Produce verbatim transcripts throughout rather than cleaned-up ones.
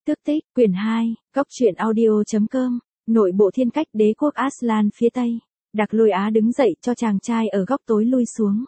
Tước tích, quyển hai, góc truyện audio.com, nội bộ thiên cách đế quốc Aslan phía Tây. Đặc Lôi Á đứng dậy cho chàng trai ở góc tối lui xuống.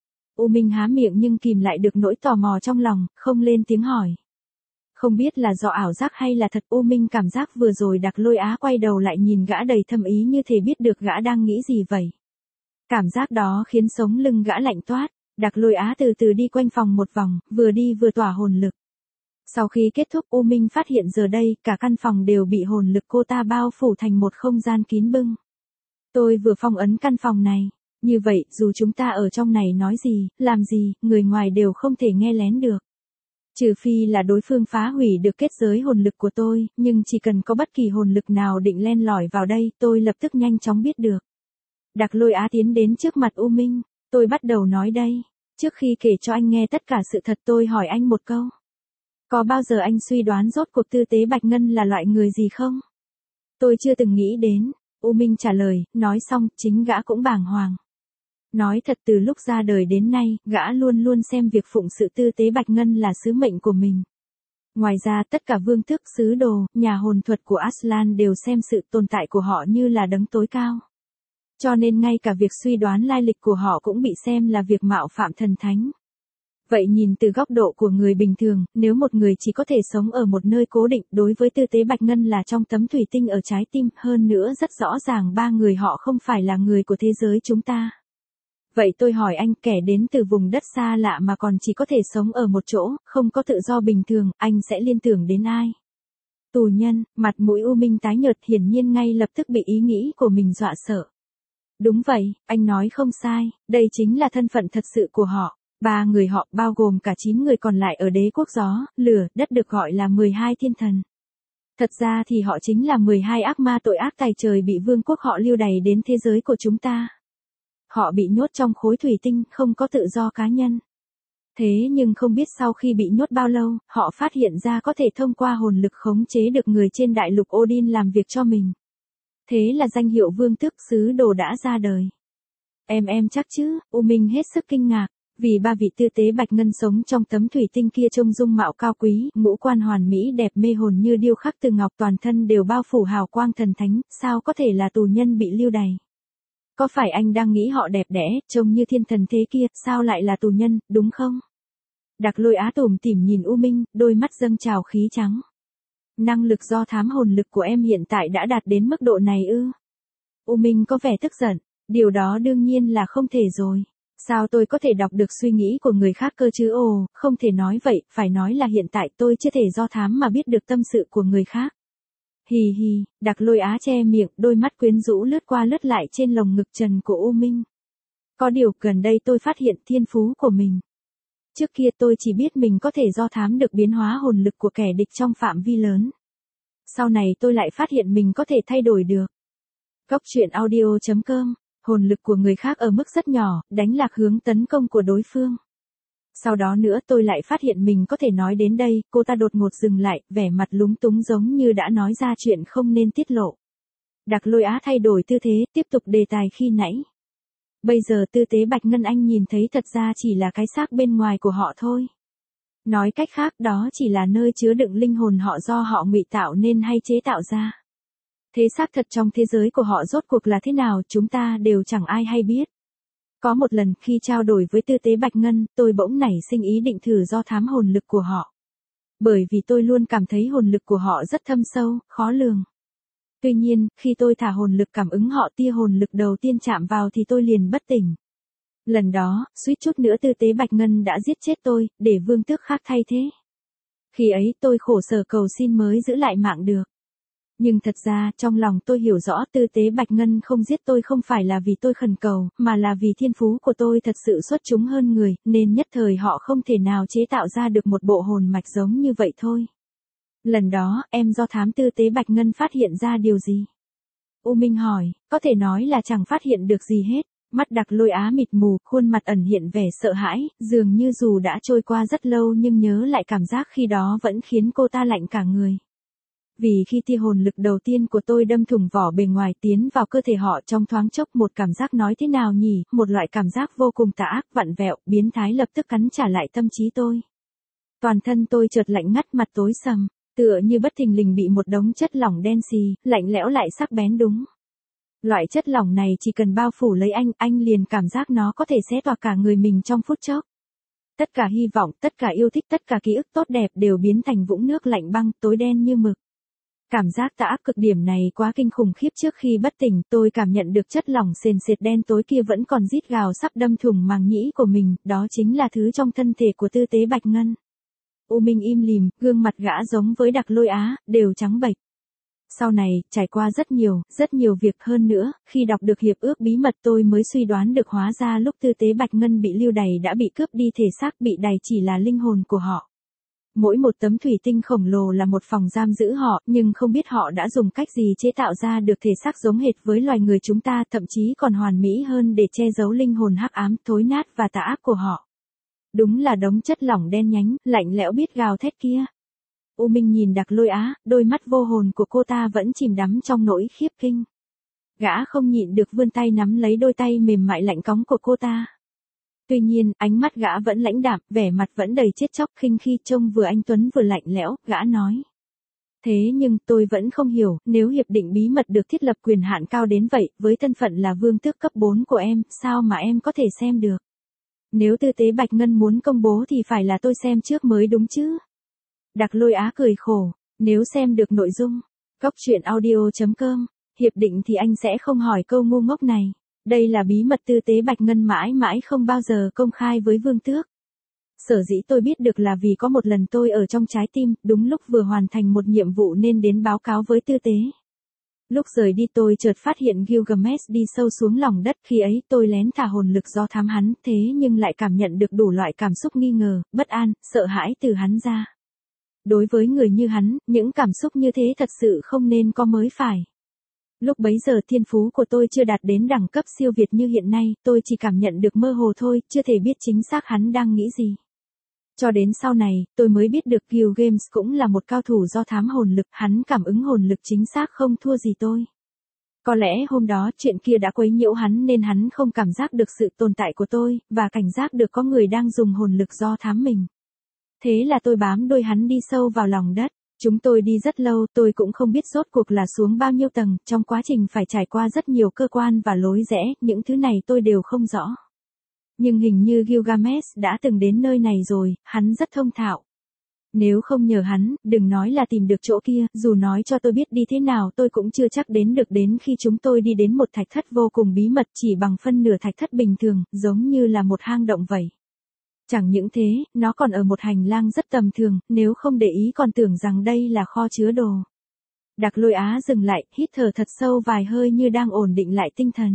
U Minh há miệng nhưng kìm lại được nỗi tò mò trong lòng, không lên tiếng hỏi. Không biết là do ảo giác hay là thật, U Minh cảm giác vừa rồi Đặc Lôi Á quay đầu lại nhìn gã đầy thâm ý như thể biết được gã đang nghĩ gì vậy. Cảm giác đó khiến sống lưng gã lạnh toát. Đặc Lôi Á từ từ đi quanh phòng một vòng, vừa đi vừa tỏa hồn lực. Sau khi kết thúc, U Minh phát hiện giờ đây cả căn phòng đều bị hồn lực cô ta bao phủ thành một không gian kín bưng. Tôi vừa phong ấn căn phòng này, như vậy dù chúng ta ở trong này nói gì, làm gì, người ngoài đều không thể nghe lén được. Trừ phi là đối phương phá hủy được kết giới hồn lực của tôi, nhưng chỉ cần có bất kỳ hồn lực nào định len lỏi vào đây, tôi lập tức nhanh chóng biết được. Đặc Lôi Á tiến đến trước mặt U Minh, tôi bắt đầu nói đây. Trước khi kể cho anh nghe tất cả sự thật, tôi hỏi anh một câu. Có bao giờ anh suy đoán rốt cuộc Tư Tế Bạch Ngân là loại người gì không? Tôi chưa từng nghĩ đến, U Minh trả lời, nói xong, chính gã cũng bàng hoàng. Nói thật, từ lúc ra đời đến nay, gã luôn luôn xem việc phụng sự Tư Tế Bạch Ngân là sứ mệnh của mình. Ngoài ra, tất cả vương tước, sứ đồ, nhà hồn thuật của Aslan đều xem sự tồn tại của họ như là đấng tối cao. Cho nên ngay cả việc suy đoán lai lịch của họ cũng bị xem là việc mạo phạm thần thánh. Vậy nhìn từ góc độ của người bình thường, nếu một người chỉ có thể sống ở một nơi cố định, đối với Tư Tế Bạch Ngân là trong tấm thủy tinh ở trái tim, hơn nữa rất rõ ràng ba người họ không phải là người của thế giới chúng ta. Vậy tôi hỏi anh, kẻ đến từ vùng đất xa lạ mà còn chỉ có thể sống ở một chỗ, không có tự do bình thường, anh sẽ liên tưởng đến ai? Tù nhân. Mặt mũi U Minh tái nhợt, hiển nhiên ngay lập tức bị ý nghĩ của mình dọa sợ. Đúng vậy, anh nói không sai, đây chính là thân phận thật sự của họ. Ba người họ, bao gồm cả chín người còn lại ở đế quốc gió, lửa, đất được gọi là mười hai thiên thần. Thật ra thì họ chính là mười hai ác ma tội ác tày trời bị vương quốc họ lưu đày đến thế giới của chúng ta. Họ bị nhốt trong khối thủy tinh, không có tự do cá nhân. Thế nhưng không biết sau khi bị nhốt bao lâu, họ phát hiện ra có thể thông qua hồn lực khống chế được người trên đại lục Odin làm việc cho mình. Thế là danh hiệu vương tước sứ đồ đã ra đời. Em em chắc chứ, U Minh hết sức kinh ngạc. Vì ba vị Tư Tế Bạch Ngân sống trong tấm thủy tinh kia trông dung mạo cao quý, ngũ quan hoàn mỹ đẹp mê hồn như điêu khắc từ ngọc, toàn thân đều bao phủ hào quang thần thánh, sao có thể là tù nhân bị lưu đày? Có phải anh đang nghĩ họ đẹp đẽ, trông như thiên thần thế kia, sao lại là tù nhân, đúng không? Đặc Lôi Á tủm tỉm nhìn U Minh, đôi mắt dâng trào khí trắng. Năng lực do thám hồn lực của em hiện tại đã đạt đến mức độ này ư? U Minh có vẻ tức giận, điều đó đương nhiên là không thể rồi. Sao tôi có thể đọc được suy nghĩ của người khác cơ chứ? Ồ, không thể nói vậy, phải nói là hiện tại tôi chưa thể do thám mà biết được tâm sự của người khác. Hì hì, Đặc Lôi Á che miệng, đôi mắt quyến rũ lướt qua lướt lại trên lồng ngực trần của U Minh. Có điều, gần đây tôi phát hiện thiên phú của mình. Trước kia tôi chỉ biết mình có thể do thám được biến hóa hồn lực của kẻ địch trong phạm vi lớn. Sau này tôi lại phát hiện mình có thể thay đổi được. Góc truyện audio.com. Hồn lực của người khác ở mức rất nhỏ, đánh lạc hướng tấn công của đối phương. Sau đó nữa tôi lại phát hiện mình có thể nói đến đây, cô ta đột ngột dừng lại, vẻ mặt lúng túng giống như đã nói ra chuyện không nên tiết lộ. Đặc Lôi Á thay đổi tư thế, tiếp tục đề tài khi nãy. Bây giờ Tư Tế Bạch Ngân anh nhìn thấy thật ra chỉ là cái xác bên ngoài của họ thôi. Nói cách khác, đó chỉ là nơi chứa đựng linh hồn họ do họ ngụy tạo nên hay chế tạo ra. Thế xác thật trong thế giới của họ rốt cuộc là thế nào, chúng ta đều chẳng ai hay biết. Có một lần khi trao đổi với Tư Tế Bạch Ngân, tôi bỗng nảy sinh ý định thử do thám hồn lực của họ. Bởi vì tôi luôn cảm thấy hồn lực của họ rất thâm sâu, khó lường. Tuy nhiên, khi tôi thả hồn lực cảm ứng họ, tia hồn lực đầu tiên chạm vào thì tôi liền bất tỉnh. Lần đó, suýt chút nữa Tư Tế Bạch Ngân đã giết chết tôi, để vương tước khác thay thế. Khi ấy tôi khổ sở cầu xin mới giữ lại mạng được. Nhưng thật ra, trong lòng tôi hiểu rõ Tư Tế Bạch Ngân không giết tôi không phải là vì tôi khẩn cầu, mà là vì thiên phú của tôi thật sự xuất chúng hơn người, nên nhất thời họ không thể nào chế tạo ra được một bộ hồn mạch giống như vậy thôi. Lần đó, em do thám Tư Tế Bạch Ngân phát hiện ra điều gì? U Minh hỏi, có thể nói là chẳng phát hiện được gì hết. Mắt Đặc Lôi Á mịt mù, khuôn mặt ẩn hiện vẻ sợ hãi, dường như dù đã trôi qua rất lâu nhưng nhớ lại cảm giác khi đó vẫn khiến cô ta lạnh cả người. Vì khi tia hồn lực đầu tiên của tôi đâm thủng vỏ bề ngoài tiến vào cơ thể họ trong thoáng chốc, một cảm giác nói thế nào nhỉ, một loại cảm giác vô cùng tà ác, vặn vẹo, biến thái lập tức cắn trả lại tâm trí tôi. Toàn thân tôi chợt lạnh ngắt, mặt tối sầm. tựa như bất thình lình bị một đống chất lỏng đen xì, lạnh lẽo lại sắc bén đúng. Loại chất lỏng này chỉ cần bao phủ lấy anh, anh liền cảm giác nó có thể xé toạc cả người mình trong phút chốc. Tất cả hy vọng, tất cả yêu thích, tất cả ký ức tốt đẹp đều biến thành vũng nước lạnh băng, tối đen như mực. Cảm giác tà ác cực điểm này quá kinh khủng khiếp, trước khi bất tỉnh tôi cảm nhận được chất lỏng sền sệt đen tối kia vẫn còn rít gào sắp đâm thủng màng nhĩ của mình, đó chính là thứ trong thân thể của Tư Tế Bạch Ngân. U Minh im lìm, gương mặt gã giống với Đặc Lôi Á, đều trắng bệch. Sau này, trải qua rất nhiều, rất nhiều việc hơn nữa, khi đọc được hiệp ước bí mật tôi mới suy đoán được hóa ra lúc Tư Tế Bạch Ngân bị lưu đày đã bị cướp đi thể xác, bị đày chỉ là linh hồn của họ. Mỗi một tấm thủy tinh khổng lồ là một phòng giam giữ họ, nhưng không biết họ đã dùng cách gì chế tạo ra được thể xác giống hệt với loài người chúng ta, thậm chí còn hoàn mỹ hơn để che giấu linh hồn hắc ám, thối nát và tà ác của họ. Đúng là đống chất lỏng đen nhánh, lạnh lẽo biết gào thét kia. U Minh nhìn Đặc Lôi Á, đôi mắt vô hồn của cô ta vẫn chìm đắm trong nỗi khiếp kinh. Gã không nhịn được vươn tay nắm lấy đôi tay mềm mại lạnh cóng của cô ta. Tuy nhiên, ánh mắt gã vẫn lãnh đạm, vẻ mặt vẫn đầy chết chóc, khinh khi trông vừa anh tuấn vừa lạnh lẽo, gã nói. Thế nhưng tôi vẫn không hiểu, nếu hiệp định bí mật được thiết lập quyền hạn cao đến vậy, với thân phận là vương tước cấp bốn của em, sao mà em có thể xem được? Nếu Tư Tế Bạch Ngân muốn công bố thì phải là tôi xem trước mới đúng chứ? Đặc Lôi Á cười khổ, nếu xem được nội dung, Cóc truyện audio chấm com, hiệp định thì anh sẽ không hỏi câu ngu ngốc này. Đây là bí mật Tư Tế Bạch Ngân mãi mãi không bao giờ công khai với vương tước. Sở dĩ tôi biết được là vì có một lần tôi ở trong trái tim, đúng lúc vừa hoàn thành một nhiệm vụ nên đến báo cáo với Tư Tế. Lúc rời đi tôi chợt phát hiện Gilgamesh đi sâu xuống lòng đất, khi ấy tôi lén thả hồn lực do thám hắn, thế nhưng lại cảm nhận được đủ loại cảm xúc nghi ngờ, bất an, sợ hãi từ hắn ra. Đối với người như hắn, những cảm xúc như thế thật sự không nên có mới phải. Lúc bấy giờ thiên phú của tôi chưa đạt đến đẳng cấp siêu việt như hiện nay, tôi chỉ cảm nhận được mơ hồ thôi, chưa thể biết chính xác hắn đang nghĩ gì. Cho đến sau này, tôi mới biết được Gilgamesh cũng là một cao thủ do thám hồn lực, hắn cảm ứng hồn lực chính xác không thua gì tôi. Có lẽ hôm đó chuyện kia đã quấy nhiễu hắn nên hắn không cảm giác được sự tồn tại của tôi, và cảnh giác được có người đang dùng hồn lực do thám mình. Thế là tôi bám đuôi hắn đi sâu vào lòng đất. Chúng tôi đi rất lâu, tôi cũng không biết rốt cuộc là xuống bao nhiêu tầng, trong quá trình phải trải qua rất nhiều cơ quan và lối rẽ, những thứ này tôi đều không rõ. Nhưng hình như Gilgamesh đã từng đến nơi này rồi, hắn rất thông thạo. Nếu không nhờ hắn, đừng nói là tìm được chỗ kia, dù nói cho tôi biết đi thế nào tôi cũng chưa chắc đến được, đến khi chúng tôi đi đến một thạch thất vô cùng bí mật chỉ bằng phân nửa thạch thất bình thường, giống như là một hang động vậy. Chẳng những thế, nó còn ở một hành lang rất tầm thường, nếu không để ý còn tưởng rằng đây là kho chứa đồ. Đặc Lôi Á dừng lại, hít thở thật sâu vài hơi như đang ổn định lại tinh thần.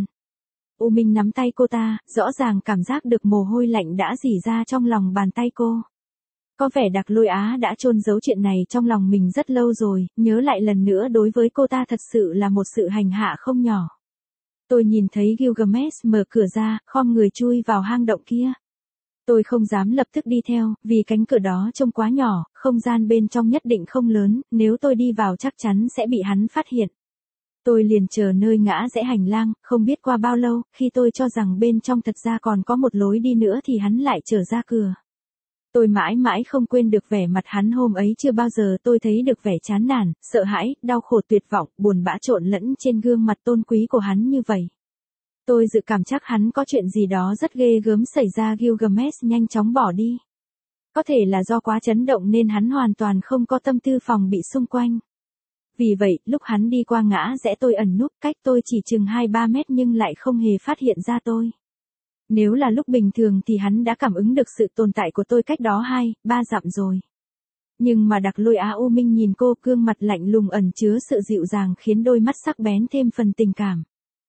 U Minh nắm tay cô ta, rõ ràng cảm giác được mồ hôi lạnh đã rỉ ra trong lòng bàn tay cô. Có vẻ Đặc Lôi Á đã chôn giấu chuyện này trong lòng mình rất lâu rồi, nhớ lại lần nữa đối với cô ta thật sự là một sự hành hạ không nhỏ. Tôi nhìn thấy Gilgamesh mở cửa ra, khom người chui vào hang động kia. Tôi không dám lập tức đi theo, vì cánh cửa đó trông quá nhỏ, không gian bên trong nhất định không lớn, nếu tôi đi vào chắc chắn sẽ bị hắn phát hiện. Tôi liền chờ nơi ngã rẽ hành lang, không biết qua bao lâu, khi tôi cho rằng bên trong thật ra còn có một lối đi nữa thì hắn lại trở ra cửa. Tôi mãi mãi không quên được vẻ mặt hắn hôm ấy, chưa bao giờ tôi thấy được vẻ chán nản, sợ hãi, đau khổ, tuyệt vọng, buồn bã trộn lẫn trên gương mặt tôn quý của hắn như vậy. Tôi dự cảm chắc hắn có chuyện gì đó rất ghê gớm xảy ra. Gilgamesh nhanh chóng bỏ đi. Có thể là do quá chấn động nên hắn hoàn toàn không có tâm tư phòng bị xung quanh. Vì vậy, lúc hắn đi qua ngã rẽ tôi ẩn núp cách tôi chỉ chừng hai ba mét nhưng lại không hề phát hiện ra tôi. Nếu là lúc bình thường thì hắn đã cảm ứng được sự tồn tại của tôi cách đó hai, ba dặm rồi. Nhưng mà Đặc Lôi Á U Minh nhìn cô, gương mặt lạnh lùng ẩn chứa sự dịu dàng khiến đôi mắt sắc bén thêm phần tình cảm.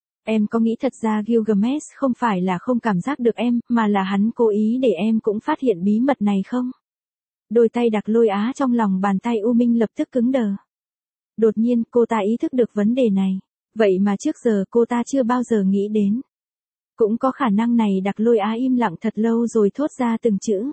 Em có nghĩ thật ra Gilgamesh không phải là không cảm giác được em, mà là hắn cố ý để em cũng phát hiện bí mật này không? Đôi tay Đặc Lôi Á trong lòng bàn tay U Minh lập tức cứng đờ. Đột nhiên cô ta ý thức được vấn đề này. Vậy mà trước giờ cô ta chưa bao giờ nghĩ đến. Cũng có khả năng này. Đặc Lôi Á im lặng thật lâu rồi thốt ra từng chữ.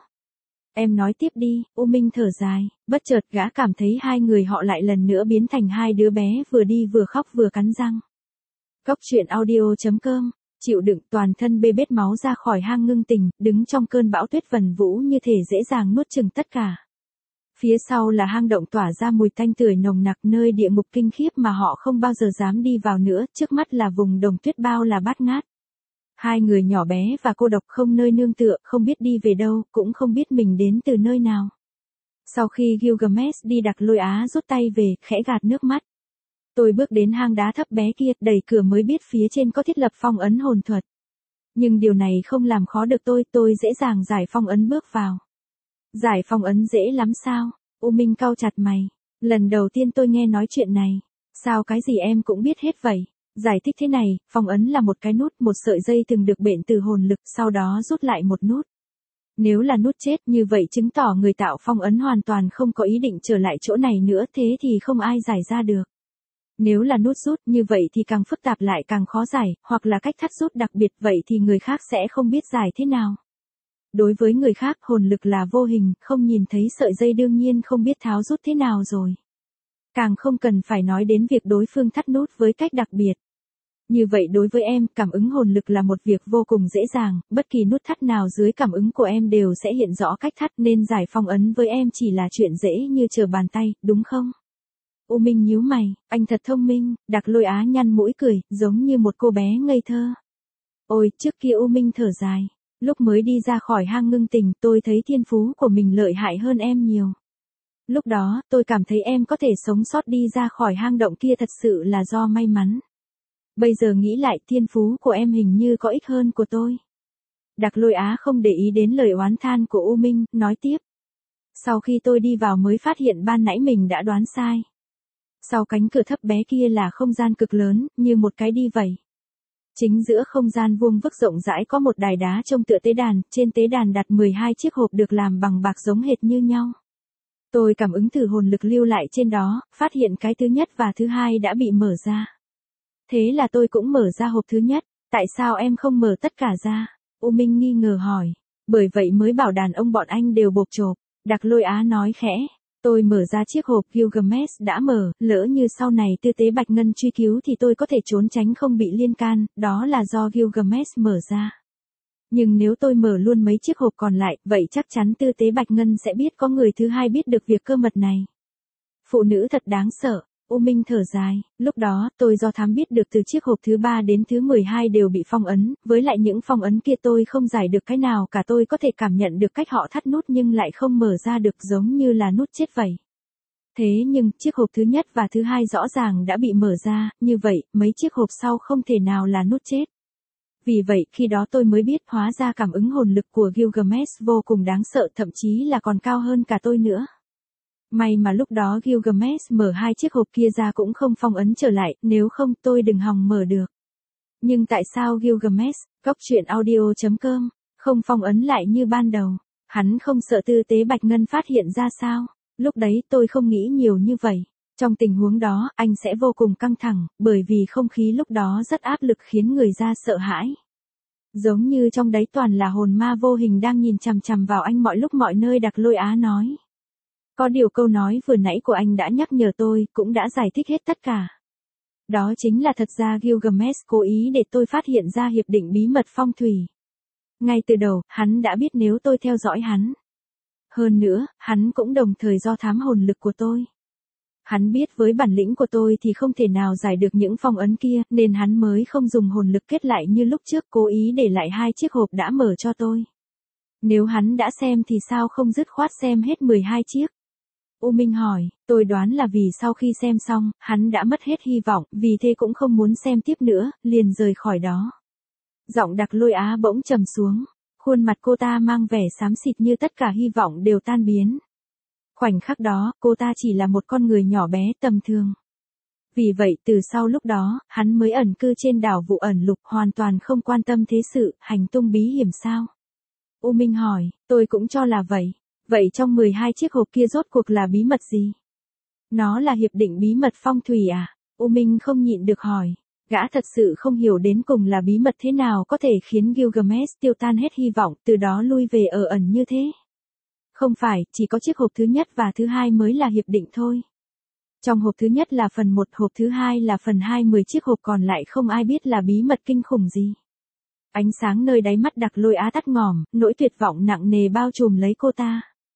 Em nói tiếp đi. U Minh thở dài, bất chợt gã cảm thấy hai người họ lại lần nữa biến thành hai đứa bé vừa đi vừa khóc vừa cắn răng. Cóc truyện audio chấm com, chịu đựng toàn thân bê bết máu ra khỏi hang ngưng tình, đứng trong cơn bão tuyết vần vũ như thể dễ dàng nuốt chừng tất cả. Phía sau là hang động tỏa ra mùi tanh tưởi nồng nặc, nơi địa ngục kinh khiếp mà họ không bao giờ dám đi vào nữa, trước mắt là vùng đồng tuyết bao la bát ngát. Hai người nhỏ bé và cô độc, không nơi nương tựa, không biết đi về đâu, cũng không biết mình đến từ nơi nào. Sau khi Gilgamesh đi, Đặc Lôi Á rút tay về, khẽ gạt nước mắt. Tôi bước đến hang đá thấp bé kia, đẩy cửa mới biết phía trên có thiết lập phong ấn hồn thuật. Nhưng điều này không làm khó được tôi, tôi dễ dàng giải phong ấn bước vào. Giải phong ấn dễ lắm sao? U Minh cau chặt mày. Lần đầu tiên tôi nghe nói chuyện này. Sao cái gì em cũng biết hết vậy? Giải thích thế này, phong ấn là một cái nút, một sợi dây từng được bện từ hồn lực, sau đó rút lại một nút. Nếu là nút chết, như vậy chứng tỏ người tạo phong ấn hoàn toàn không có ý định trở lại chỗ này nữa, thế thì không ai giải ra được. Nếu là nút rút, như vậy thì càng phức tạp lại càng khó giải, hoặc là cách thắt rút đặc biệt, vậy thì người khác sẽ không biết giải thế nào. Đối với người khác, hồn lực là vô hình, không nhìn thấy sợi dây đương nhiên không biết tháo rút thế nào rồi. Càng không cần phải nói đến việc đối phương thắt nút với cách đặc biệt. Như vậy đối với em, cảm ứng hồn lực là một việc vô cùng dễ dàng, bất kỳ nút thắt nào dưới cảm ứng của em đều sẽ hiện rõ cách thắt, nên giải phong ấn với em chỉ là chuyện dễ như trở bàn tay, đúng không? U Minh nhíu mày, anh thật thông minh. Đặc Lôi Á nhăn mũi cười, giống như một cô bé ngây thơ. Ôi, trước kia U Minh thở dài. Lúc mới đi ra khỏi hang ngưng tình, tôi thấy thiên phú của mình lợi hại hơn em nhiều. Lúc đó, tôi cảm thấy em có thể sống sót đi ra khỏi hang động kia thật sự là do may mắn. Bây giờ nghĩ lại, thiên phú của em hình như có ích hơn của tôi. Đặc Lôi Á không để ý đến lời oán than của U Minh, nói tiếp. Sau khi tôi đi vào mới phát hiện ban nãy mình đã đoán sai. Sau cánh cửa thấp bé kia là không gian cực lớn, như một cái đi vậy. Chính giữa không gian vuông vức rộng rãi có một đài đá trông tựa tế đàn, trên tế đàn đặt mười hai chiếc hộp được làm bằng bạc giống hệt như nhau. Tôi cảm ứng thử hồn lực lưu lại trên đó, phát hiện cái thứ nhất và thứ hai đã bị mở ra. Thế là tôi cũng mở ra hộp thứ nhất, tại sao em không mở tất cả ra? U Minh nghi ngờ hỏi, bởi vậy mới bảo đàn ông bọn anh đều bộp chộp. Đặc Lôi Á nói khẽ. Tôi mở ra chiếc hộp Gilgamesh đã mở, lỡ như sau này tư tế Bạch Ngân truy cứu thì tôi có thể trốn tránh không bị liên can, đó là do Gilgamesh mở ra. Nhưng nếu tôi mở luôn mấy chiếc hộp còn lại, vậy chắc chắn tư tế Bạch Ngân sẽ biết có người thứ hai biết được việc cơ mật này. Phụ nữ thật đáng sợ. U Minh thở dài, lúc đó, tôi do thám biết được từ chiếc hộp thứ ba đến thứ mười hai đều bị phong ấn, với lại những phong ấn kia tôi không giải được cái nào cả, tôi có thể cảm nhận được cách họ thắt nút nhưng lại không mở ra được, giống như là nút chết vậy. Thế nhưng, chiếc hộp thứ nhất và thứ hai rõ ràng đã bị mở ra, như vậy, mấy chiếc hộp sau không thể nào là nút chết. Vì vậy, khi đó tôi mới biết hóa ra cảm ứng hồn lực của Gilgamesh vô cùng đáng sợ, thậm chí là còn cao hơn cả tôi nữa. May mà lúc đó Gilgamesh mở hai chiếc hộp kia ra cũng không phong ấn trở lại, nếu không tôi đừng hòng mở được. Nhưng tại sao Gilgamesh, góc truyện audio chấm com, không phong ấn lại như ban đầu? Hắn không sợ tư tế Bạch Ngân phát hiện ra sao? Lúc đấy tôi không nghĩ nhiều như vậy. Trong tình huống đó, anh sẽ vô cùng căng thẳng, bởi vì không khí lúc đó rất áp lực khiến người ta sợ hãi. Giống như trong đấy toàn là hồn ma vô hình đang nhìn chằm chằm vào anh mọi lúc mọi nơi. Đặc Lôi Á nói. Có điều câu nói vừa nãy của anh đã nhắc nhở tôi, cũng đã giải thích hết tất cả. Đó chính là thật ra Gilgamesh cố ý để tôi phát hiện ra hiệp định bí mật phong thủy. Ngay từ đầu, hắn đã biết nếu tôi theo dõi hắn. Hơn nữa, hắn cũng đồng thời do thám hồn lực của tôi. Hắn biết với bản lĩnh của tôi thì không thể nào giải được những phong ấn kia, nên hắn mới không dùng hồn lực kết lại như lúc trước, cố ý để lại hai chiếc hộp đã mở cho tôi. Nếu hắn đã xem thì sao không dứt khoát xem hết mười hai chiếc? U Minh hỏi, tôi đoán là vì sau khi xem xong, hắn đã mất hết hy vọng, vì thế cũng không muốn xem tiếp nữa, liền rời khỏi đó. Giọng Đặc Lôi Á bỗng trầm xuống, khuôn mặt cô ta mang vẻ xám xịt như tất cả hy vọng đều tan biến. Khoảnh khắc đó, cô ta chỉ là một con người nhỏ bé tầm thường. Vì vậy từ sau lúc đó, hắn mới ẩn cư trên đảo Vụ Ẩn Lục, hoàn toàn không quan tâm thế sự, hành tung bí hiểm sao? U Minh hỏi, tôi cũng cho là vậy. Vậy trong mười hai chiếc hộp kia rốt cuộc là bí mật gì? Nó là hiệp định bí mật phong thủy à? U Minh không nhịn được hỏi. Gã thật sự không hiểu đến cùng là bí mật thế nào có thể khiến Gilgamesh tiêu tan hết hy vọng, từ đó lui về ở ẩn như thế. Không phải, chỉ có chiếc hộp thứ nhất và thứ hai mới là hiệp định thôi. Trong hộp thứ nhất là phần một, hộp thứ hai là phần hai, mười chiếc hộp còn lại không ai biết là bí mật kinh khủng gì. Ánh sáng nơi đáy mắt Đặc Lôi Á tắt ngòm, nỗi tuyệt vọng nặng nề bao trùm lấy cô ta.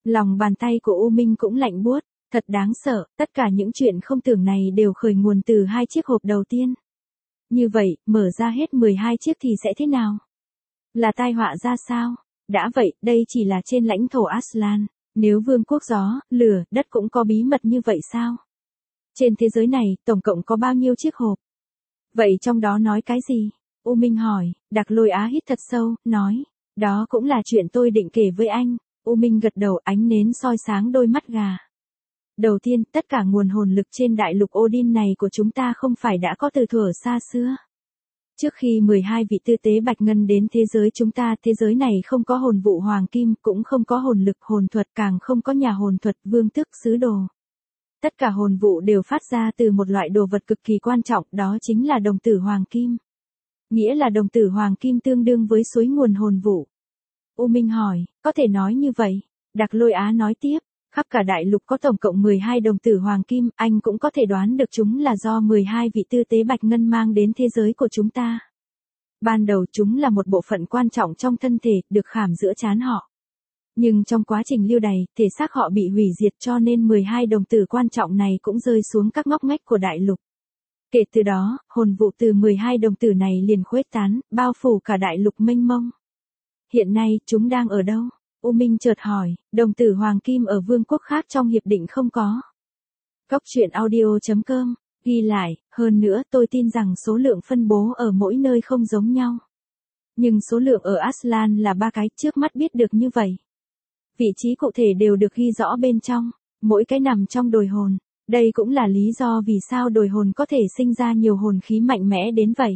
Lòng bàn tay của U Minh cũng lạnh buốt, thật đáng sợ, tất cả những chuyện không tưởng này đều khởi nguồn từ hai chiếc hộp đầu tiên. Như vậy, mở ra hết mười hai chiếc thì sẽ thế nào? Là tai họa ra sao? Đã vậy, đây chỉ là trên lãnh thổ Aslan, nếu vương quốc gió, lửa, đất cũng có bí mật như vậy sao? Trên thế giới này, tổng cộng có bao nhiêu chiếc hộp? Vậy trong đó nói cái gì? U Minh hỏi, Đặc Lôi Á hít thật sâu, nói, đó cũng là chuyện tôi định kể với anh. U Minh gật đầu, ánh nến soi sáng đôi mắt gà. Đầu tiên, tất cả nguồn hồn lực trên đại lục Odin này của chúng ta không phải đã có từ thuở xa xưa. Trước khi mười hai vị tư tế Bạch Ngân đến thế giới chúng ta, thế giới này không có hồn vụ hoàng kim, cũng không có hồn lực hồn thuật, càng không có nhà hồn thuật vương tước sứ đồ. Tất cả hồn vụ đều phát ra từ một loại đồ vật cực kỳ quan trọng, đó chính là đồng tử hoàng kim. Nghĩa là đồng tử hoàng kim tương đương với suối nguồn hồn vụ. U Minh hỏi, có thể nói như vậy? Đặc Lôi Á nói tiếp, khắp cả đại lục có tổng cộng mười hai đồng tử hoàng kim, anh cũng có thể đoán được chúng là do mười hai vị tư tế Bạch Ngân mang đến thế giới của chúng ta. Ban đầu chúng là một bộ phận quan trọng trong thân thể, được khảm giữa trán họ. Nhưng trong quá trình lưu đày, thể xác họ bị hủy diệt cho nên mười hai đồng tử quan trọng này cũng rơi xuống các ngóc ngách của đại lục. Kể từ đó, hồn vụ từ mười hai đồng tử này liền khuếch tán, bao phủ cả đại lục mênh mông. Hiện nay, chúng đang ở đâu? U Minh chợt hỏi, đồng tử hoàng kim ở vương quốc khác trong hiệp định không có. Cốc truyện audio chấm com, ghi lại, hơn nữa tôi tin rằng số lượng phân bố ở mỗi nơi không giống nhau. Nhưng số lượng ở Aslan là ba cái, trước mắt biết được như vậy. Vị trí cụ thể đều được ghi rõ bên trong, mỗi cái nằm trong đồi hồn. Đây cũng là lý do vì sao đồi hồn có thể sinh ra nhiều hồn khí mạnh mẽ đến vậy.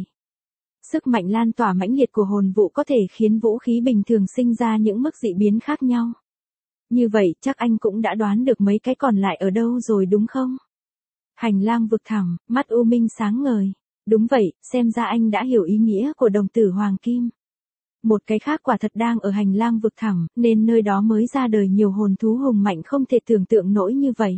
Sức mạnh lan tỏa mãnh liệt của hồn vụ có thể khiến vũ khí bình thường sinh ra những mức dị biến khác nhau. Như vậy, chắc anh cũng đã đoán được mấy cái còn lại ở đâu rồi đúng không? Hành lang vực thẳm, mắt U Minh sáng ngời. Đúng vậy, xem ra anh đã hiểu ý nghĩa của đồng tử hoàng kim. Một cái khác quả thật đang ở hành lang vực thẳm, nên nơi đó mới ra đời nhiều hồn thú hùng mạnh không thể tưởng tượng nổi như vậy.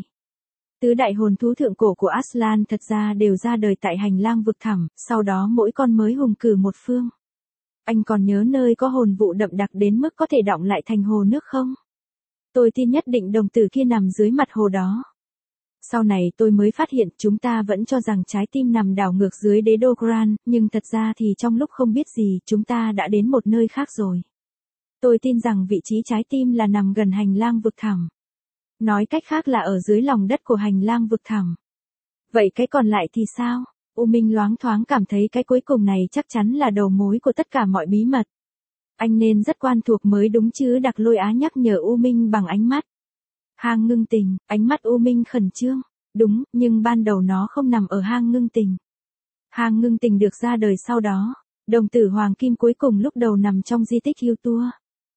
Tứ đại hồn thú thượng cổ của Aslan thật ra đều ra đời tại hành lang vực thẳm, sau đó mỗi con mới hùng cử một phương. Anh còn nhớ nơi có hồn vụ đậm đặc đến mức có thể đọng lại thành hồ nước không? Tôi tin nhất định đồng tử kia nằm dưới mặt hồ đó. Sau này tôi mới phát hiện chúng ta vẫn cho rằng trái tim nằm đảo ngược dưới đế đô Gran, nhưng thật ra thì trong lúc không biết gì chúng ta đã đến một nơi khác rồi. Tôi tin rằng vị trí trái tim là nằm gần hành lang vực thẳm. Nói cách khác là ở dưới lòng đất của hành lang vực thẳm. Vậy cái còn lại thì sao? U Minh loáng thoáng cảm thấy cái cuối cùng này chắc chắn là đầu mối của tất cả mọi bí mật. Anh nên rất quan thuộc mới đúng chứ. Đặc Lôi Á nhắc nhở U Minh bằng ánh mắt. Hang ngưng tình, ánh mắt U Minh khẩn trương. Đúng, nhưng ban đầu nó không nằm ở hang ngưng tình. Hang ngưng tình được ra đời sau đó. Đồng tử hoàng kim cuối cùng lúc đầu nằm trong di tích yêu tua.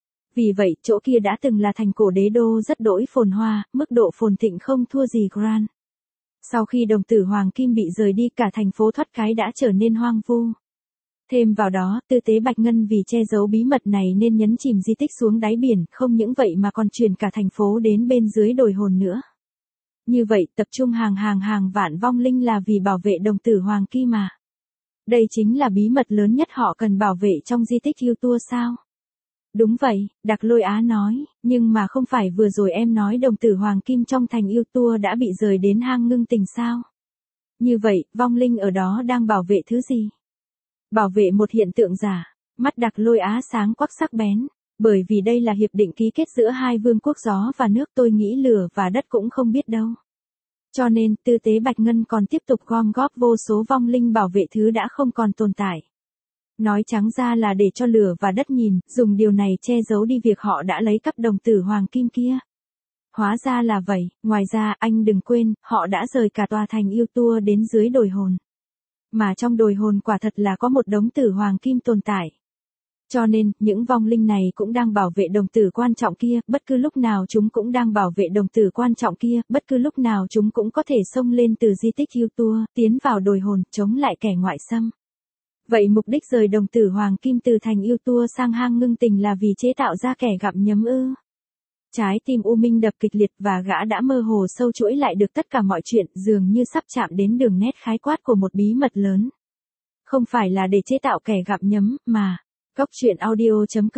Vì vậy, chỗ kia đã từng là thành cổ đế đô rất đỗi phồn hoa, mức độ phồn thịnh không thua gì Gran. Sau khi đồng tử hoàng kim bị rời đi, cả thành phố thoát cái đã trở nên hoang vu. Thêm vào đó, tư tế Bạch Ngân vì che giấu bí mật này nên nhấn chìm di tích xuống đáy biển, không những vậy mà còn chuyển cả thành phố đến bên dưới đồi hồn nữa. Như vậy, tập trung hàng hàng hàng vạn vong linh là vì bảo vệ đồng tử hoàng kim mà. Đây chính là bí mật lớn nhất họ cần bảo vệ trong di tích yêu tua sao? Đúng vậy, Đặc Lôi Á nói, nhưng mà không phải vừa rồi em nói đồng tử hoàng kim trong thành yêu tua đã bị rời đến hang ngưng tình sao? Như vậy, vong linh ở đó đang bảo vệ thứ gì? Bảo vệ một hiện tượng giả. Mắt Đặc Lôi Á sáng quắc sắc bén, bởi vì đây là hiệp định ký kết giữa hai vương quốc gió và nước, tôi nghĩ lửa và đất cũng không biết đâu. Cho nên, tư tế Bạch Ngân còn tiếp tục gom góp vô số vong linh bảo vệ thứ đã không còn tồn tại. Nói trắng ra là để cho lửa và đất nhìn, dùng điều này che giấu đi việc họ đã lấy cắp đồng tử hoàng kim kia. Hóa ra là vậy, ngoài ra anh đừng quên, họ đã rời cả tòa thành yêu tua đến dưới đồi hồn. Mà trong đồi hồn quả thật là có một đống tử hoàng kim tồn tại. Cho nên, những vong linh này cũng đang bảo vệ đồng tử quan trọng kia, bất cứ lúc nào chúng cũng đang bảo vệ đồng tử quan trọng kia, bất cứ lúc nào chúng cũng có thể xông lên từ di tích yêu tua, tiến vào đồi hồn, chống lại kẻ ngoại xâm. Vậy mục đích rời đồng tử hoàng kim từ thành yêu tua sang hang ngưng tình là vì chế tạo ra kẻ gặm nhấm ư? Trái tim U Minh đập kịch liệt và gã đã mơ hồ sâu chuỗi lại được tất cả mọi chuyện, dường như sắp chạm đến đường nét khái quát của một bí mật lớn. Không phải là để chế tạo kẻ gặm nhấm, mà. Cốc truyện audio chấm com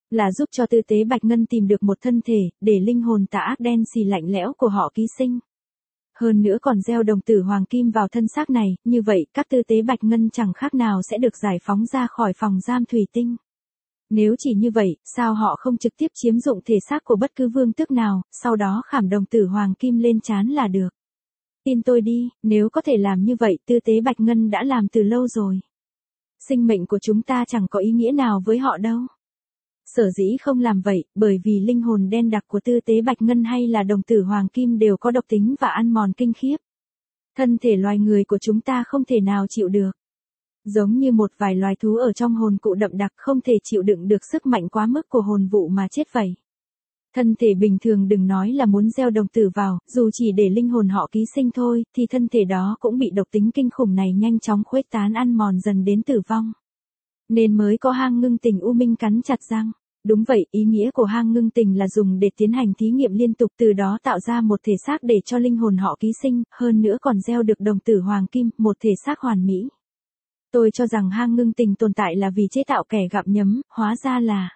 Là giúp cho tư tế Bạch Ngân tìm được một thân thể, để linh hồn tà ác đen xì lạnh lẽo của họ ký sinh. Hơn nữa còn gieo đồng tử hoàng kim vào thân xác này, như vậy các tư tế Bạch Ngân chẳng khác nào sẽ được giải phóng ra khỏi phòng giam thủy tinh. Nếu chỉ như vậy, sao họ không trực tiếp chiếm dụng thể xác của bất cứ vương tước nào, sau đó khảm đồng tử hoàng kim lên trán là được. Tin tôi đi, nếu có thể làm như vậy tư tế Bạch Ngân đã làm từ lâu rồi. Sinh mệnh của chúng ta chẳng có ý nghĩa nào với họ đâu. Sở dĩ không làm vậy, bởi vì linh hồn đen đặc của tư tế Bạch Ngân hay là đồng tử hoàng kim đều có độc tính và ăn mòn kinh khiếp. Thân thể loài người của chúng ta không thể nào chịu được. Giống như một vài loài thú ở trong hồn cụ đậm đặc không thể chịu đựng được sức mạnh quá mức của hồn vụ mà chết vậy. Thân thể bình thường đừng nói là muốn gieo đồng tử vào, dù chỉ để linh hồn họ ký sinh thôi, thì thân thể đó cũng bị độc tính kinh khủng này nhanh chóng khuếch tán ăn mòn dần đến tử vong. Nên mới có hang ngưng tình U Minh cắn chặt răng. Đúng vậy, ý nghĩa của hang ngưng tình là dùng để tiến hành thí nghiệm liên tục từ đó tạo ra một thể xác để cho linh hồn họ ký sinh, hơn nữa còn gieo được đồng tử hoàng kim, một thể xác hoàn mỹ. Tôi cho rằng hang ngưng tình tồn tại là vì chế tạo kẻ gặm nhấm, hóa ra là...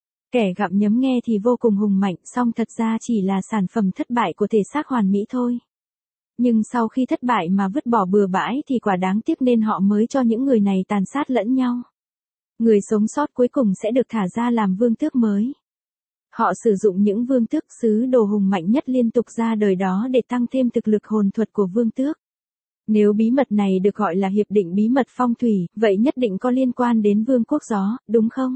Kẻ gặm nhấm nghe thì vô cùng hùng mạnh, song thật ra chỉ là sản phẩm thất bại của thể xác hoàn mỹ thôi. Nhưng sau khi thất bại mà vứt bỏ bừa bãi thì quả đáng tiếc nên họ mới cho những người này tàn sát lẫn nhau. Người sống sót cuối cùng sẽ được thả ra làm vương tước mới. Họ sử dụng những vương tước sứ đồ hùng mạnh nhất liên tục ra đời đó để tăng thêm thực lực hồn thuật của vương tước. Nếu bí mật này được gọi là hiệp định bí mật phong thủy, vậy nhất định có liên quan đến vương quốc gió, đúng không?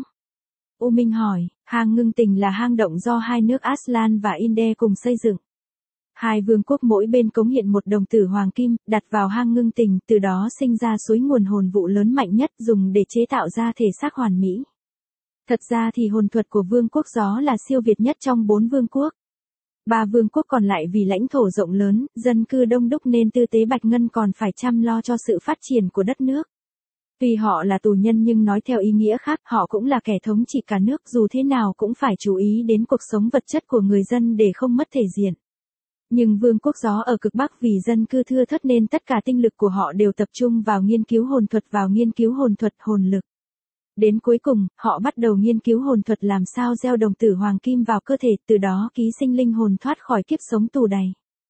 U Minh hỏi, hang ngưng tình là hang động do hai nước Aslan và Inde cùng xây dựng. Hai vương quốc mỗi bên cống hiến một đồng tử hoàng kim, đặt vào hang ngưng tình, từ đó sinh ra suối nguồn hồn vụ lớn mạnh nhất dùng để chế tạo ra thể xác hoàn mỹ. Thật ra thì hồn thuật của vương quốc gió là siêu việt nhất trong bốn vương quốc. Ba vương quốc còn lại vì lãnh thổ rộng lớn, dân cư đông đúc nên tư tế Bạch Ngân còn phải chăm lo cho sự phát triển của đất nước. Tuy họ là tù nhân nhưng nói theo ý nghĩa khác, họ cũng là kẻ thống trị cả nước, dù thế nào cũng phải chú ý đến cuộc sống vật chất của người dân để không mất thể diện. Nhưng vương quốc gió ở cực Bắc vì dân cư thưa thớt nên tất cả tinh lực của họ đều tập trung vào nghiên cứu hồn thuật vào nghiên cứu hồn thuật hồn lực. Đến cuối cùng, họ bắt đầu nghiên cứu hồn thuật làm sao gieo đồng tử hoàng kim vào cơ thể, từ đó ký sinh linh hồn thoát khỏi kiếp sống tù đày.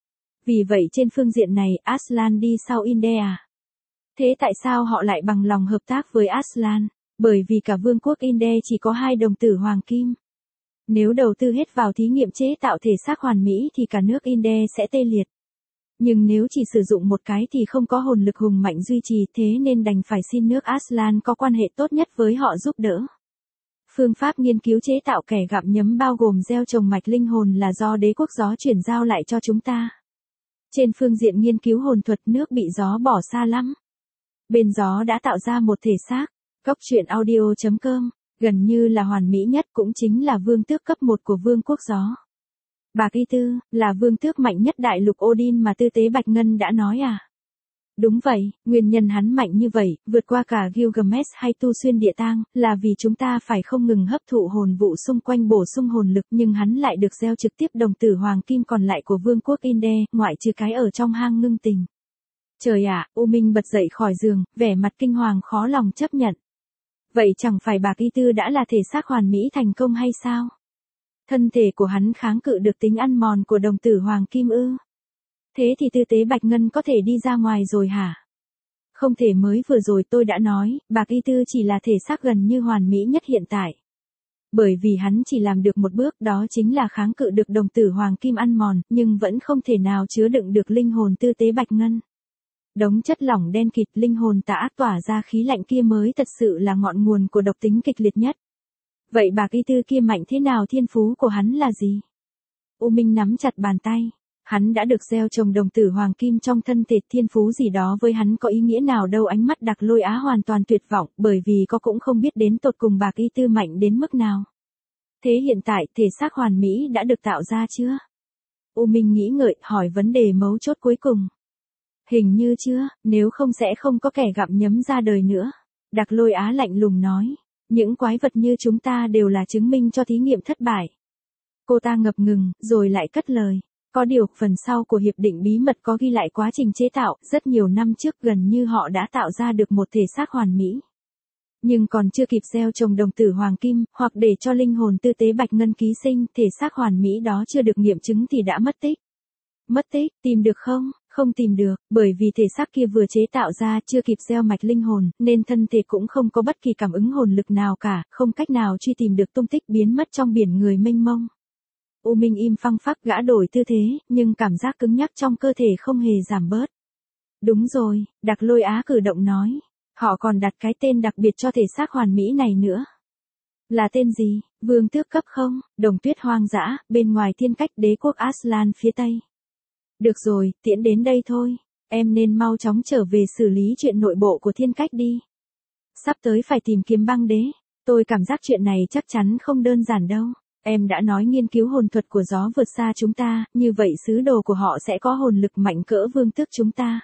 Vì vậy trên phương diện này, Aslan đi sau Inde à? Thế tại sao họ lại bằng lòng hợp tác với Aslan? Bởi vì cả vương quốc Inde chỉ có hai đồng tử hoàng kim. Nếu đầu tư hết vào thí nghiệm chế tạo thể xác hoàn mỹ thì cả nước Inde sẽ tê liệt. Nhưng nếu chỉ sử dụng một cái thì không có hồn lực hùng mạnh duy trì, thế nên đành phải xin nước Aslan có quan hệ tốt nhất với họ giúp đỡ. Phương pháp nghiên cứu chế tạo kẻ gặm nhấm bao gồm gieo trồng mạch linh hồn là do đế quốc gió chuyển giao lại cho chúng ta. Trên phương diện nghiên cứu hồn thuật nước bị gió bỏ xa lắm. Bên gió đã tạo ra một thể xác. Góc truyện audio chấm com, gần như là hoàn mỹ nhất cũng chính là vương tước cấp một của vương quốc gió. Bạc Y Tư, là vương tước mạnh nhất đại lục Odin mà tư tế Bạch Ngân đã nói à? Đúng vậy, nguyên nhân hắn mạnh như vậy, vượt qua cả Gilgamesh hay Tu Xuyên Địa Tang, là vì chúng ta phải không ngừng hấp thụ hồn vụ xung quanh bổ sung hồn lực nhưng hắn lại được gieo trực tiếp đồng tử hoàng kim còn lại của vương quốc Inde, ngoại trừ cái ở trong hang ngưng tình. Trời ạ, U Minh bật dậy khỏi giường, vẻ mặt kinh hoàng khó lòng chấp nhận. Vậy chẳng phải Bạc Y Tư đã là thể xác hoàn mỹ thành công hay sao? Thân thể của hắn kháng cự được tính ăn mòn của đồng tử hoàng kim ư? Thế thì tư tế Bạch Ngân có thể đi ra ngoài rồi hả? Không thể, mới vừa rồi tôi đã nói, Bạc Y Tư chỉ là thể xác gần như hoàn mỹ nhất hiện tại. Bởi vì hắn chỉ làm được một bước, đó chính là kháng cự được đồng tử hoàng kim ăn mòn, nhưng vẫn không thể nào chứa đựng được linh hồn tư tế Bạch Ngân. Đống chất lỏng đen kịt linh hồn tà ác tỏa ra khí lạnh kia mới thật sự là ngọn nguồn của độc tính kịch liệt nhất. Vậy Bạc Y Tư kia mạnh thế nào, thiên phú của hắn là gì? U Minh nắm chặt bàn tay. Hắn đã được gieo trồng đồng tử hoàng kim trong thân thể, thiên phú gì đó với hắn có ý nghĩa nào đâu. Ánh mắt Đặc Lôi Á hoàn toàn tuyệt vọng, bởi vì có cũng không biết đến tột cùng Bạc Y Tư mạnh đến mức nào. Thế hiện tại, thể xác hoàn mỹ đã được tạo ra chưa? U Minh nghĩ ngợi, hỏi vấn đề mấu chốt cuối cùng. Hình như chưa, nếu không sẽ không có kẻ gặm nhấm ra đời nữa. Đặc Lôi Á lạnh lùng nói. Những quái vật như chúng ta đều là chứng minh cho thí nghiệm thất bại. Cô ta ngập ngừng, rồi lại cất lời. Có điều, phần sau của hiệp định bí mật có ghi lại quá trình chế tạo, rất nhiều năm trước gần như họ đã tạo ra được một thể xác hoàn mỹ. Nhưng còn chưa kịp gieo trồng đồng tử hoàng kim, hoặc để cho linh hồn tư tế bạch ngân ký sinh, thể xác hoàn mỹ đó chưa được nghiệm chứng thì đã mất tích. Mất tích, tìm được không? Không tìm được, bởi vì thể xác kia vừa chế tạo ra chưa kịp gieo mạch linh hồn, nên thân thể cũng không có bất kỳ cảm ứng hồn lực nào cả, không cách nào truy tìm được tung tích, biến mất trong biển người mênh mông. U Minh im phăng phắc, gã đổi tư thế, nhưng cảm giác cứng nhắc trong cơ thể không hề giảm bớt. Đúng rồi, Đặc Lôi Á cử động nói. Họ còn đặt cái tên đặc biệt cho thể xác hoàn mỹ này nữa. Là tên gì? Vương tước cấp không? Đồng tuyết hoang dã, bên ngoài thiên cách đế quốc Aslan phía tây. Được rồi, tiễn đến đây thôi. Em nên mau chóng trở về xử lý chuyện nội bộ của thiên cách đi. Sắp tới phải tìm kiếm băng đế. Tôi cảm giác chuyện này chắc chắn không đơn giản đâu. Em đã nói nghiên cứu hồn thuật của gió vượt xa chúng ta, như vậy sứ đồ của họ sẽ có hồn lực mạnh cỡ vương tước chúng ta.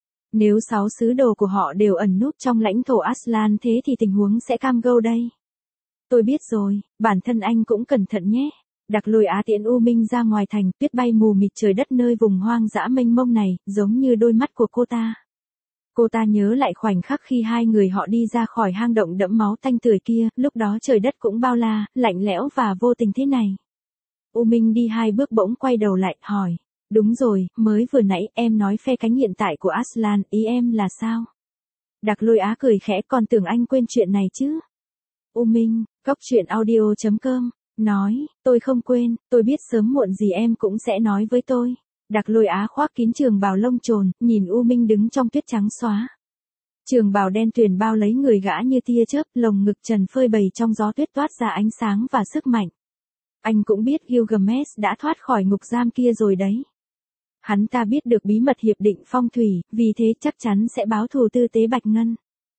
Nếu sáu sứ đồ của họ đều ẩn núp trong lãnh thổ Aslan thế thì tình huống sẽ cam go đây. Tôi biết rồi, bản thân anh cũng cẩn thận nhé. Đặc Lôi Á tiễn U Minh ra ngoài thành, tuyết bay mù mịt trời đất nơi vùng hoang dã mênh mông này, giống như đôi mắt của cô ta. Cô ta nhớ lại khoảnh khắc khi hai người họ đi ra khỏi hang động đẫm máu tanh tưởi kia, lúc đó trời đất cũng bao la, lạnh lẽo và vô tình thế này. U Minh đi hai bước bỗng quay đầu lại, hỏi. Đúng rồi, mới vừa nãy em nói phe cánh hiện tại của Aslan, ý em là sao? Đặc Lôi Á cười khẽ, còn tưởng anh quên chuyện này chứ. U Minh, cốc truyện audio chấm com, nói, tôi không quên, tôi biết sớm muộn gì em cũng sẽ nói với tôi. Đặc Lôi Á khoác kín trường bào lông trồn, nhìn U Minh đứng trong tuyết trắng xóa. Trường bào đen tuyền bao lấy người gã như tia chớp, lồng ngực trần phơi bày trong gió tuyết toát ra ánh sáng và sức mạnh. Anh cũng biết Gilgamesh đã thoát khỏi ngục giam kia rồi đấy. Hắn ta biết được bí mật hiệp định phong thủy, vì thế chắc chắn sẽ báo thù tư tế bạch ngân.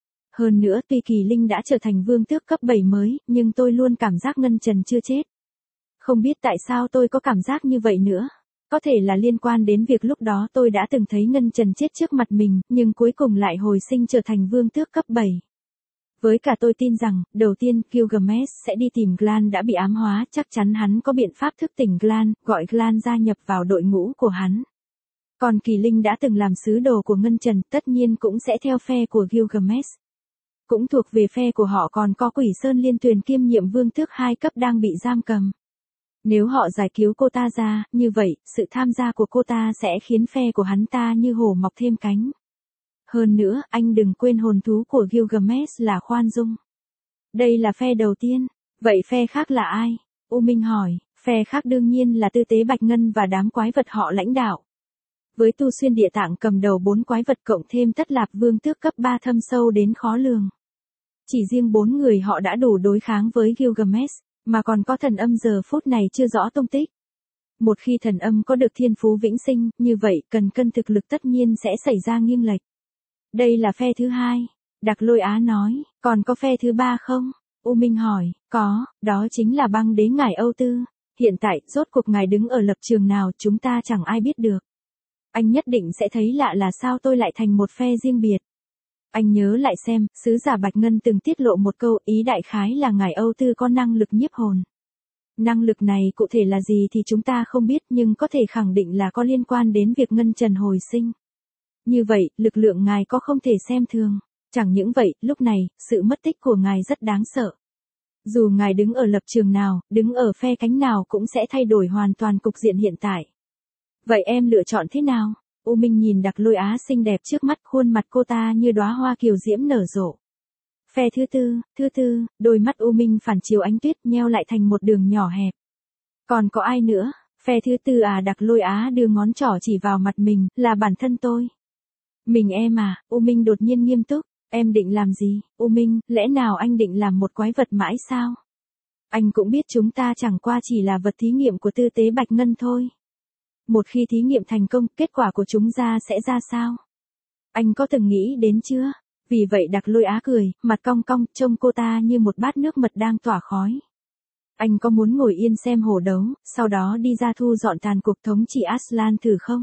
Hơn nữa tuy Kỳ Linh đã trở thành vương tước cấp bảy mới, nhưng tôi luôn cảm giác Ngân Trần chưa chết. Không biết tại sao tôi có cảm giác như vậy nữa. Có thể là liên quan đến việc lúc đó tôi đã từng thấy Ngân Trần chết trước mặt mình, nhưng cuối cùng lại hồi sinh trở thành vương tước cấp bảy. Với cả tôi tin rằng, đầu tiên Gilgamesh sẽ đi tìm Glan đã bị ám hóa, chắc chắn hắn có biện pháp thức tỉnh Glan, gọi Glan gia nhập vào đội ngũ của hắn. Còn Kỳ Linh đã từng làm sứ đồ của Ngân Trần, tất nhiên cũng sẽ theo phe của Gilgamesh. Cũng thuộc về phe của họ còn có Quỷ Sơn Liên Tuyền kiêm nhiệm vương tước hai cấp đang bị giam cầm. Nếu họ giải cứu cô ta ra, như vậy, sự tham gia của cô ta sẽ khiến phe của hắn ta như hổ mọc thêm cánh. Hơn nữa, anh đừng quên hồn thú của Gilgamesh là khoan dung. Đây là phe đầu tiên. Vậy phe khác là ai? U Minh hỏi. Phe khác đương nhiên là tư tế bạch ngân và đám quái vật họ lãnh đạo. Với Tu Xuyên Địa Tạng cầm đầu bốn quái vật cộng thêm Tất Lạp vương tước cấp ba thâm sâu đến khó lường. Chỉ riêng bốn người họ đã đủ đối kháng với Gilgamesh, mà còn có thần âm giờ phút này chưa rõ tung tích. Một khi thần âm có được thiên phú vĩnh sinh, như vậy cần cân thực lực tất nhiên sẽ xảy ra nghiêng lệch. Đây là phe thứ hai. Đặc Lôi Á nói, còn có phe thứ ba không? U Minh hỏi, có, đó chính là băng đế ngài Âu Tư. Hiện tại, rốt cuộc ngài đứng ở lập trường nào chúng ta chẳng ai biết được. Anh nhất định sẽ thấy lạ là sao tôi lại thành một phe riêng biệt. Anh nhớ lại xem, sứ giả Bạch Ngân từng tiết lộ một câu, ý đại khái là ngài Âu Tư có năng lực nhiếp hồn. Năng lực này cụ thể là gì thì chúng ta không biết, nhưng có thể khẳng định là có liên quan đến việc Ngân Trần hồi sinh. Như vậy, lực lượng ngài có không thể xem thường. Chẳng những vậy, lúc này, sự mất tích của ngài rất đáng sợ. Dù ngài đứng ở lập trường nào, đứng ở phe cánh nào cũng sẽ thay đổi hoàn toàn cục diện hiện tại. Vậy em lựa chọn thế nào? U Minh nhìn Đặc Lôi Á xinh đẹp trước mắt, khuôn mặt cô ta như đóa hoa kiều diễm nở rộ. Phe thứ tư, thứ tư, đôi mắt U Minh phản chiếu ánh tuyết nheo lại thành một đường nhỏ hẹp. Còn có ai nữa? Phe thứ tư à? Đặc Lôi Á đưa ngón trỏ chỉ vào mặt mình, là bản thân tôi. Mình em à? U Minh đột nhiên nghiêm túc. Em định làm gì? U Minh, lẽ nào anh định làm một quái vật mãi sao? Anh cũng biết chúng ta chẳng qua chỉ là vật thí nghiệm của tư tế Bạch Ngân thôi. Một khi thí nghiệm thành công, kết quả của chúng ra sẽ ra sao? Anh có từng nghĩ đến chưa? Vì vậy Đặc Lôi Á cười, mặt cong cong, trông cô ta như một bát nước mật đang tỏa khói. Anh có muốn ngồi yên xem hổ đấu, sau đó đi ra thu dọn tàn cuộc thống trị Aslan thử không?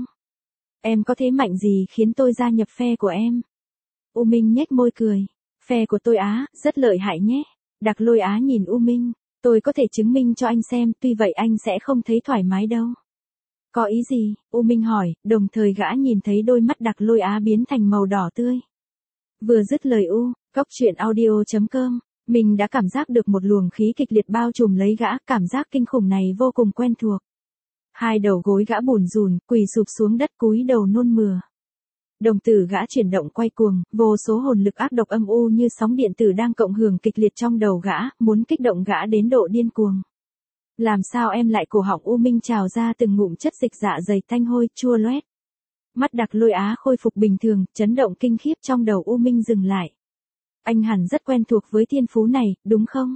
Em có thế mạnh gì khiến tôi gia nhập phe của em? U Minh nhếch môi cười. Phe của tôi á, rất lợi hại nhé. Đặc Lôi Á nhìn U Minh. Tôi có thể chứng minh cho anh xem, tuy vậy anh sẽ không thấy thoải mái đâu. Có ý gì? U Minh hỏi, đồng thời gã nhìn thấy đôi mắt Đặc Lôi Á biến thành màu đỏ tươi. Vừa dứt lời U, Cốc truyện audio chấm com. Mình đã cảm giác được một luồng khí kịch liệt bao trùm lấy gã, cảm giác kinh khủng này vô cùng quen thuộc. Hai đầu gối gã bùn rùn, quỳ sụp xuống đất cúi đầu nôn mửa. Đồng tử gã chuyển động quay cuồng, vô số hồn lực ác độc âm u như sóng điện tử đang cộng hưởng kịch liệt trong đầu gã, muốn kích động gã đến độ điên cuồng. Làm sao em lại? Cổ họng U Minh trào ra từng ngụm chất dịch dạ dày tanh hôi, chua loét. Mắt Đặc Lôi Á khôi phục bình thường, chấn động kinh khiếp trong đầu U Minh dừng lại. Anh hẳn rất quen thuộc với thiên phú này, đúng không?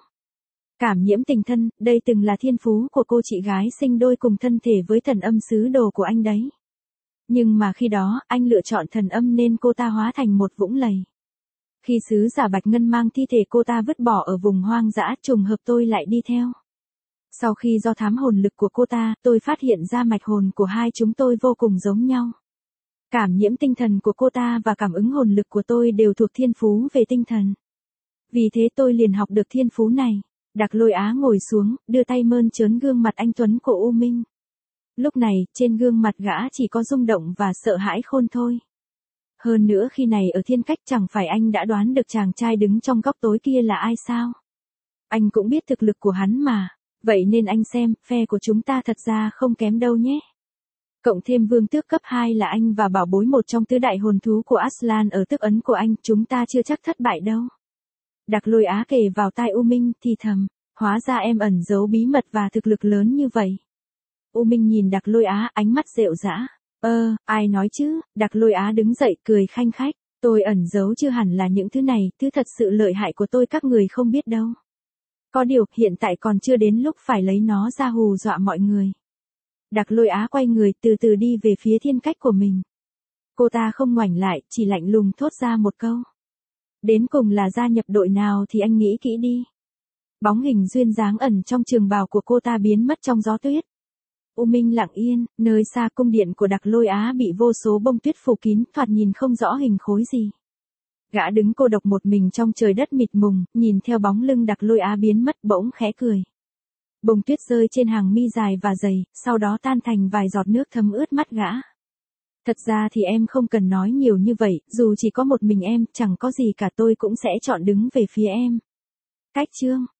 Cảm nhiễm tình thân, đây từng là thiên phú của cô chị gái sinh đôi cùng thân thể với thần âm sứ đồ của anh đấy. Nhưng mà khi đó, anh lựa chọn thần âm nên cô ta hóa thành một vũng lầy. Khi sứ giả Bạch Ngân mang thi thể cô ta vứt bỏ ở vùng hoang dã, trùng hợp tôi lại đi theo. Sau khi do thám hồn lực của cô ta, tôi phát hiện ra mạch hồn của hai chúng tôi vô cùng giống nhau. Cảm nhiễm tinh thần của cô ta và cảm ứng hồn lực của tôi đều thuộc thiên phú về tinh thần. Vì thế tôi liền học được thiên phú này. Đặc Lôi Á ngồi xuống, đưa tay mơn trớn gương mặt anh tuấn của U Minh. Lúc này, trên gương mặt gã chỉ có rung động và sợ hãi khôn thôi. Hơn nữa khi này ở thiên cách chẳng phải anh đã đoán được chàng trai đứng trong góc tối kia là ai sao? Anh cũng biết thực lực của hắn mà. Vậy nên anh xem, phe của chúng ta thật ra không kém đâu nhé. Cộng thêm vương tước cấp hai là anh và bảo bối một trong tứ đại hồn thú của Aslan ở tước ấn của anh, chúng ta chưa chắc thất bại đâu. Đặc Lôi Á kề vào tai U Minh thì thầm, hóa ra em ẩn giấu bí mật và thực lực lớn như vậy. U Minh nhìn Đặc Lôi Á, ánh mắt rệu rã. Ơ, ai nói chứ? Đặc Lôi Á đứng dậy cười khanh khách. Tôi ẩn giấu chưa hẳn là những thứ này, thứ thật sự lợi hại của tôi các người không biết đâu. Có điều, hiện tại còn chưa đến lúc phải lấy nó ra hù dọa mọi người. Đặc Lôi Á quay người từ từ đi về phía thiên cách của mình. Cô ta không ngoảnh lại, chỉ lạnh lùng thốt ra một câu. Đến cùng là gia nhập đội nào thì anh nghĩ kỹ đi. Bóng hình duyên dáng ẩn trong trường bào của cô ta biến mất trong gió tuyết. U Minh lặng yên, nơi xa cung điện của Đặc Lôi Á bị vô số bông tuyết phủ kín, thoạt nhìn không rõ hình khối gì. Gã đứng cô độc một mình trong trời đất mịt mùng, nhìn theo bóng lưng Đặc Lôi Á biến mất bỗng khẽ cười. Bông tuyết rơi trên hàng mi dài và dày, sau đó tan thành vài giọt nước thấm ướt mắt gã. Thật ra thì em không cần nói nhiều như vậy, dù chỉ có một mình em, chẳng có gì cả tôi cũng sẽ chọn đứng về phía em. Cách chương